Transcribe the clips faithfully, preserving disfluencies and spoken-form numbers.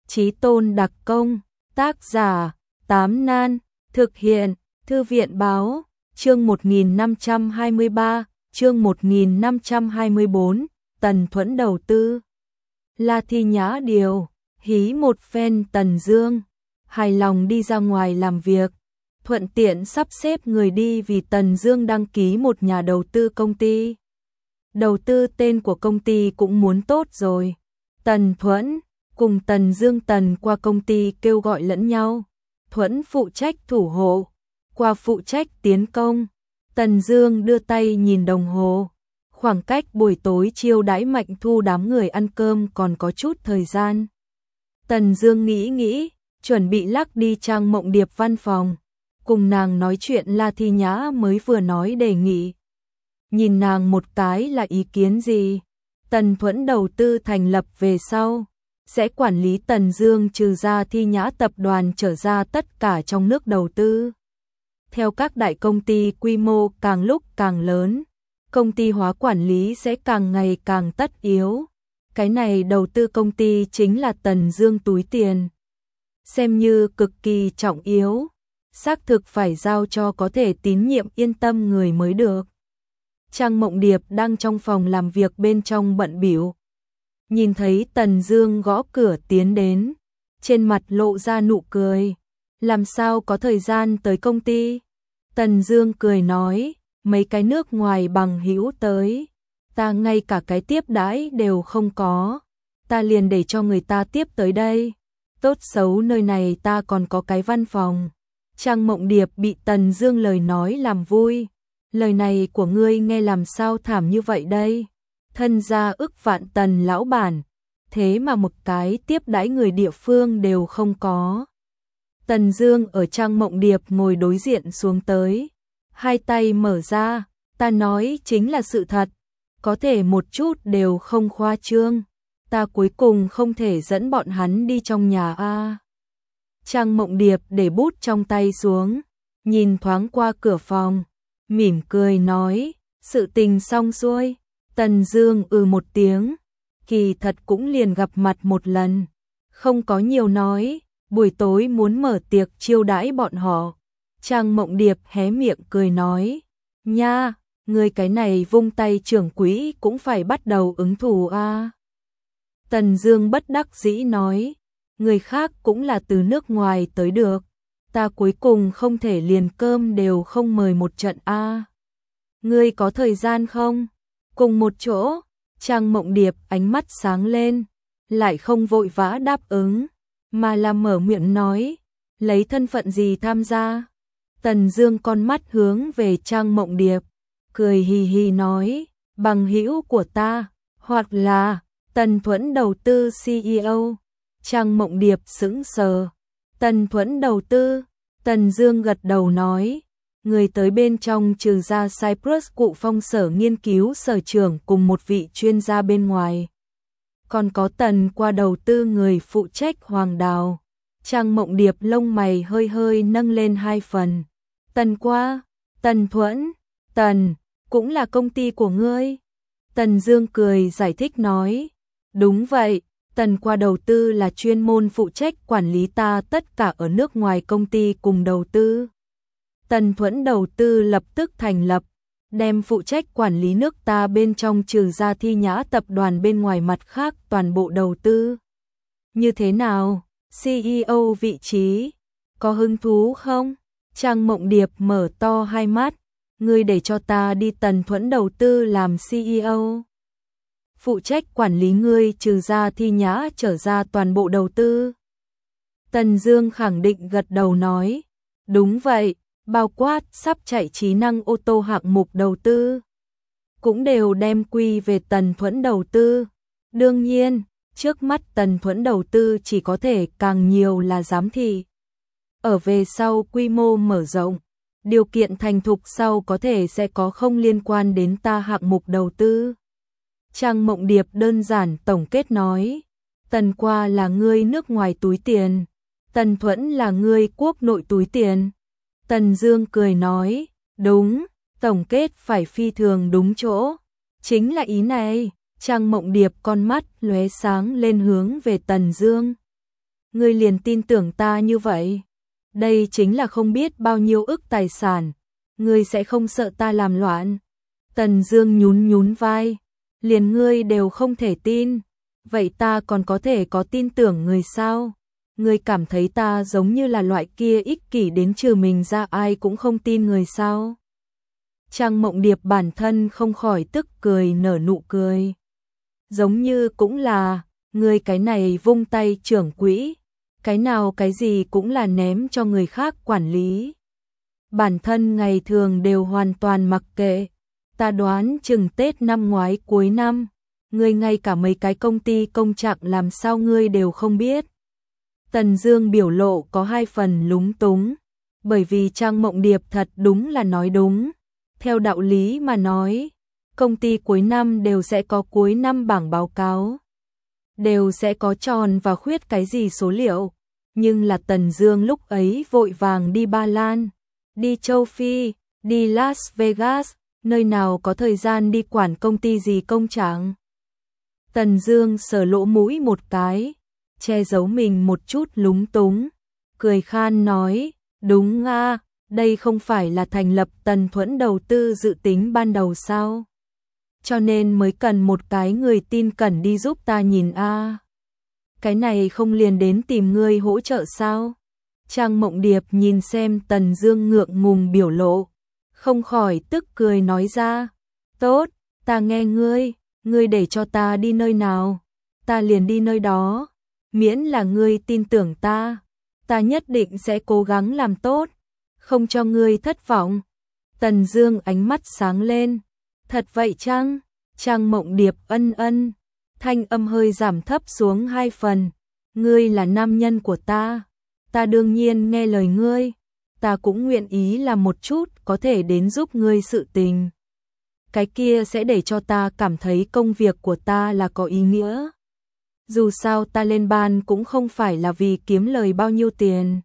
Chí tôn đặc công, tác giả, Tám Nan, thực hiện, Thư viện báo, chương một nghìn năm trăm hai mươi ba, chương một nghìn năm trăm hai mươi bốn, Tần Thuẫn đầu tư. La Thi Nhã điều, hí một phen Tần Dương, hài lòng đi ra ngoài làm việc, thuận tiện sắp xếp người đi vì Tần Dương đăng ký một nhà đầu tư công ty. Đầu tư tên của công ty cũng muốn tốt rồi. Tần Thuẫn cùng Tần Dương Tần qua công ty kêu gọi lẫn nhau. Thuẫn phụ trách thủ hộ, qua phụ trách tiến công. Tần Dương đưa tay nhìn đồng hồ. Khoảng cách buổi tối chiêu đãi Mạnh Thu đám người ăn cơm còn có chút thời gian. Tần Dương nghĩ nghĩ, chuẩn bị lắc đi Trang Mộng Điệp văn phòng. Cùng nàng nói chuyện La Thi Nhã mới vừa nói đề nghị. Nhìn nàng một cái là ý kiến gì? Tần Thuẫn đầu tư thành lập về sau, sẽ quản lý Tần Dương trừ ra Thi Nhã tập đoàn trở ra tất cả trong nước đầu tư. Theo các đại công ty quy mô càng lúc càng lớn, công ty hóa quản lý sẽ càng ngày càng tất yếu. Cái này đầu tư công ty chính là Tần Dương túi tiền. Xem như cực kỳ trọng yếu, xác thực phải giao cho có thể tín nhiệm yên tâm người mới được. Trang Mộng Điệp đang trong phòng làm việc bên trong bận bịu. Nhìn thấy Tần Dương gõ cửa tiến đến, trên mặt lộ ra nụ cười. Làm sao có thời gian tới công ty? Tần Dương cười nói, mấy cái nước ngoài bằng hữu tới, ta ngay cả cái tiếp đãi đều không có, ta liền để cho người ta tiếp tới đây. Tốt xấu nơi này ta còn có cái văn phòng. Trang Mộng Điệp bị Tần Dương lời nói làm vui. Lời này của ngươi nghe làm sao thảm như vậy đây? Thân gia ức vạn Tần lão bản, thế mà một cái tiếp đãi người địa phương đều không có. Tần Dương ở Trang Mộng Điệp ngồi đối diện xuống tới, hai tay mở ra, ta nói chính là sự thật, có thể một chút đều không khoa trương, ta cuối cùng không thể dẫn bọn hắn đi trong nhà a. Trang Mộng Điệp để bút trong tay xuống, nhìn thoáng qua cửa phòng, mỉm cười nói, sự tình xong xuôi. Tần Dương ừ một tiếng, kỳ thật cũng liền gặp mặt một lần, không có nhiều nói, buổi tối muốn mở tiệc chiêu đãi bọn họ. Trang Mộng Điệp hé miệng cười nói, nha, người cái này vung tay trưởng quỹ cũng phải bắt đầu ứng thù a. Tần Dương bất đắc dĩ nói, người khác cũng là từ nước ngoài tới được, ta cuối cùng không thể liền cơm đều không mời một trận a. Ngươi có thời gian không? Cùng một chỗ. Trang Mộng Điệp ánh mắt sáng lên, lại không vội vã đáp ứng, mà là mở miệng nói, lấy thân phận gì tham gia? Tần Dương con mắt hướng về Trang Mộng Điệp, cười hì hì nói, bằng hữu của ta, hoặc là Tần Thuẫn đầu tư xê e ô. Trang Mộng Điệp sững sờ. Tần Thuẫn đầu tư? Tần Dương gật đầu nói, người tới bên trong trừ ra Cyprus cụ phong sở nghiên cứu sở trưởng cùng một vị chuyên gia bên ngoài. Còn có Tần qua đầu tư người phụ trách Hoàng Đào. Trang Mộng Điệp lông mày hơi hơi nâng lên hai phần. Tần qua, Tần Thuẫn, Tần, cũng là công ty của ngươi. Tần Dương cười giải thích nói, đúng vậy, Tần qua đầu tư là chuyên môn phụ trách quản lý ta tất cả ở nước ngoài công ty cùng đầu tư. Tần Thuẫn đầu tư lập tức thành lập, đem phụ trách quản lý nước ta bên trong trừ ra Thi Nhã tập đoàn bên ngoài mặt khác toàn bộ đầu tư. Như thế nào? xê e ô vị trí, có hứng thú không? Trang Mộng Điệp mở to hai mắt, ngươi để cho ta đi Tần Thuẫn đầu tư làm xê e ô. Phụ trách quản lý ngươi trừ ra Thi Nhã trở ra toàn bộ đầu tư. Tần Dương khẳng định gật đầu nói, đúng vậy, bao quát sắp chạy trí năng ô tô hạng mục đầu tư, cũng đều đem quy về Tần Thuẫn đầu tư. Đương nhiên, trước mắt Tần Thuẫn đầu tư chỉ có thể càng nhiều là giám thị. Ở về sau quy mô mở rộng, điều kiện thành thục sau có thể sẽ có không liên quan đến ta hạng mục đầu tư. Trang Mộng Điệp đơn giản tổng kết nói, Tần qua là ngươi nước ngoài túi tiền, Tần Thuẫn là ngươi quốc nội túi tiền. Tần Dương cười nói, đúng, tổng kết phải phi thường đúng chỗ, chính là ý này. Trang Mộng Điệp con mắt lóe sáng lên hướng về Tần Dương. ngươi liền tin tưởng ta như vậy. Đây chính là không biết bao nhiêu ức tài sản, ngươi sẽ không sợ ta làm loạn. Tần Dương nhún nhún vai, liền ngươi đều không thể tin, vậy ta còn có thể có tin tưởng người sao? Ngươi cảm thấy ta giống như là loại kia ích kỷ đến trừ mình ra ai cũng không tin người sao? Trang Mộng Điệp bản thân không khỏi tức cười nở nụ cười. Giống như cũng là, ngươi cái này vung tay trưởng quỹ, cái nào cái gì cũng là ném cho người khác quản lý. Bản thân ngày thường đều hoàn toàn mặc kệ. Ta đoán chừng Tết năm ngoái cuối năm, ngươi ngay cả mấy cái công ty công trạng làm sao ngươi đều không biết. Tần Dương biểu lộ có hai phần lúng túng, bởi vì Trang Mộng Điệp thật đúng là nói đúng. Theo đạo lý mà nói, công ty cuối năm đều sẽ có cuối năm bảng báo cáo, đều sẽ có tròn và khuyết cái gì số liệu, nhưng là Tần Dương lúc ấy vội vàng đi Ba Lan, đi châu Phi, đi Las Vegas, nơi nào có thời gian đi quản công ty gì công trạng. Tần Dương sờ lỗ mũi một cái, che giấu mình một chút lúng túng, cười khan nói, đúng a, đây không phải là thành lập Tần Thuẫn đầu tư dự tính ban đầu sao? Cho nên mới cần một cái người tin cẩn đi giúp ta nhìn a. Cái này không liền đến tìm ngươi hỗ trợ sao? Trang Mộng Điệp nhìn xem Tần Dương ngượng ngùng biểu lộ, không khỏi tức cười nói ra, tốt, ta nghe ngươi, ngươi để cho ta đi nơi nào, ta liền đi nơi đó, miễn là ngươi tin tưởng ta, ta nhất định sẽ cố gắng làm tốt, không cho ngươi thất vọng. Tần Dương ánh mắt sáng lên, thật vậy chăng? Trang Mộng Điệp ân ân, thanh âm hơi giảm thấp xuống hai phần, ngươi là nam nhân của ta, ta đương nhiên nghe lời ngươi, ta cũng nguyện ý làm một chút có thể đến giúp ngươi sự tình. Cái kia sẽ để cho ta cảm thấy công việc của ta là có ý nghĩa. Dù sao ta lên ban cũng không phải là vì kiếm lời bao nhiêu tiền.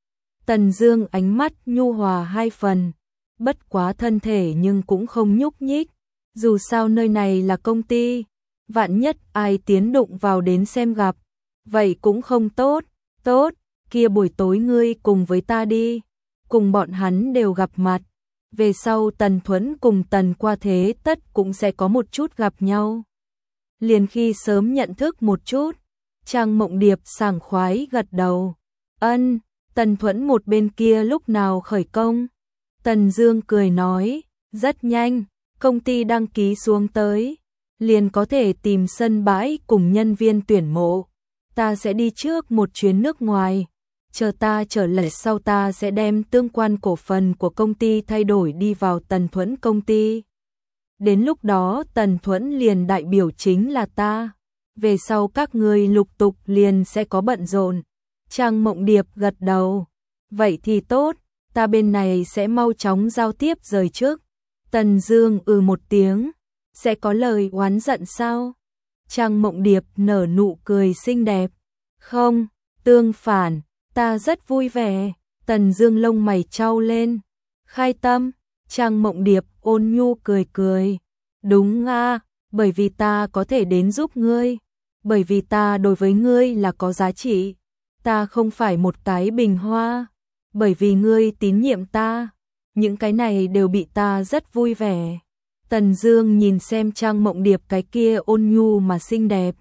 Tần Dương ánh mắt nhu hòa hai phần, bất quá thân thể nhưng cũng không nhúc nhích. Dù sao nơi này là công ty, vạn nhất ai tiến đụng vào đến xem gặp, vậy cũng không tốt. Tốt, kia buổi tối ngươi cùng với ta đi, cùng bọn hắn đều gặp mặt. Về sau Tần Thuẫn cùng Tần Qua Thế tất cũng sẽ có một chút gặp nhau. Liền khi sớm nhận thức một chút, Trang Mộng Điệp sảng khoái gật đầu. Ân, Tần Thuẫn một bên kia lúc nào khởi công? Tần Dương cười nói, rất nhanh, công ty đăng ký xuống tới, liền có thể tìm sân bãi cùng nhân viên tuyển mộ. Ta sẽ đi trước một chuyến nước ngoài, chờ ta trở lại sau ta sẽ đem tương quan cổ phần của công ty thay đổi đi vào Tần Thuẫn công ty. Đến lúc đó Tần Thuẫn liền đại biểu chính là ta, về sau các ngươi lục tục liền sẽ có bận rộn. Trang Mộng Điệp gật đầu, vậy thì tốt, ta bên này sẽ mau chóng giao tiếp rời trước. Tần Dương ừ một tiếng, sẽ có lời oán giận sao? Trang Mộng Điệp nở nụ cười xinh đẹp, không, tương phản, ta rất vui vẻ. Tần Dương lông mày chau lên, khai tâm. Trang Mộng Điệp ôn nhu cười cười, đúng a, bởi vì ta có thể đến giúp ngươi, bởi vì ta đối với ngươi là có giá trị, ta không phải một cái bình hoa, bởi vì ngươi tín nhiệm ta, những cái này đều bị ta rất vui vẻ. Tần Dương nhìn xem Trang Mộng Điệp cái kia ôn nhu mà xinh đẹp,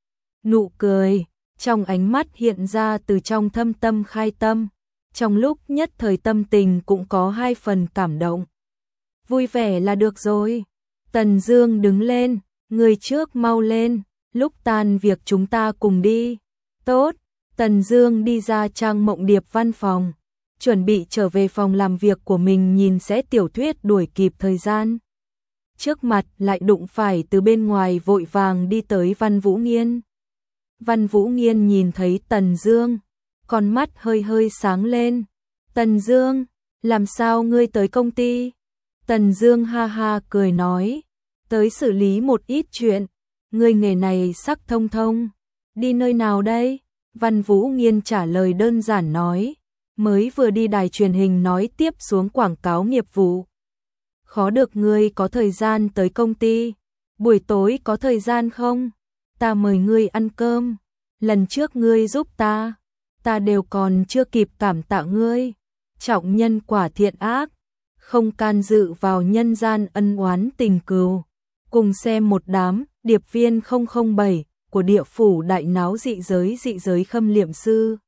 nụ cười trong ánh mắt hiện ra từ trong thâm tâm khai tâm, trong lúc nhất thời tâm tình cũng có hai phần cảm động. Vui vẻ là được rồi. Tần Dương đứng lên, người trước mau lên, lúc tan việc chúng ta cùng đi. Tốt. Tần Dương đi ra Trang Mộng Điệp văn phòng, chuẩn bị trở về phòng làm việc của mình nhìn sẽ tiểu thuyết đuổi kịp thời gian. Trước mặt lại đụng phải từ bên ngoài vội vàng đi tới Văn Vũ Nghiên. Văn Vũ Nghiên nhìn thấy Tần Dương, con mắt hơi hơi sáng lên. Tần Dương, làm sao ngươi tới công ty? Tần Dương ha ha cười nói, tới xử lý một ít chuyện, ngươi nghề này sắc thông thông. Đi nơi nào đây? Văn Vũ Nghiên trả lời đơn giản nói, mới vừa đi đài truyền hình nói tiếp xuống quảng cáo nghiệp vụ. Khó được ngươi có thời gian tới công ty, buổi tối có thời gian không? Ta mời ngươi ăn cơm, lần trước ngươi giúp ta, ta đều còn chưa kịp cảm tạ ngươi. Trọng nhân quả thiện ác, không can dự vào nhân gian ân oán tình cừu. Cùng xem một đám điệp viên không không bảy của địa phủ đại náo dị giới dị giới khâm liệm sư.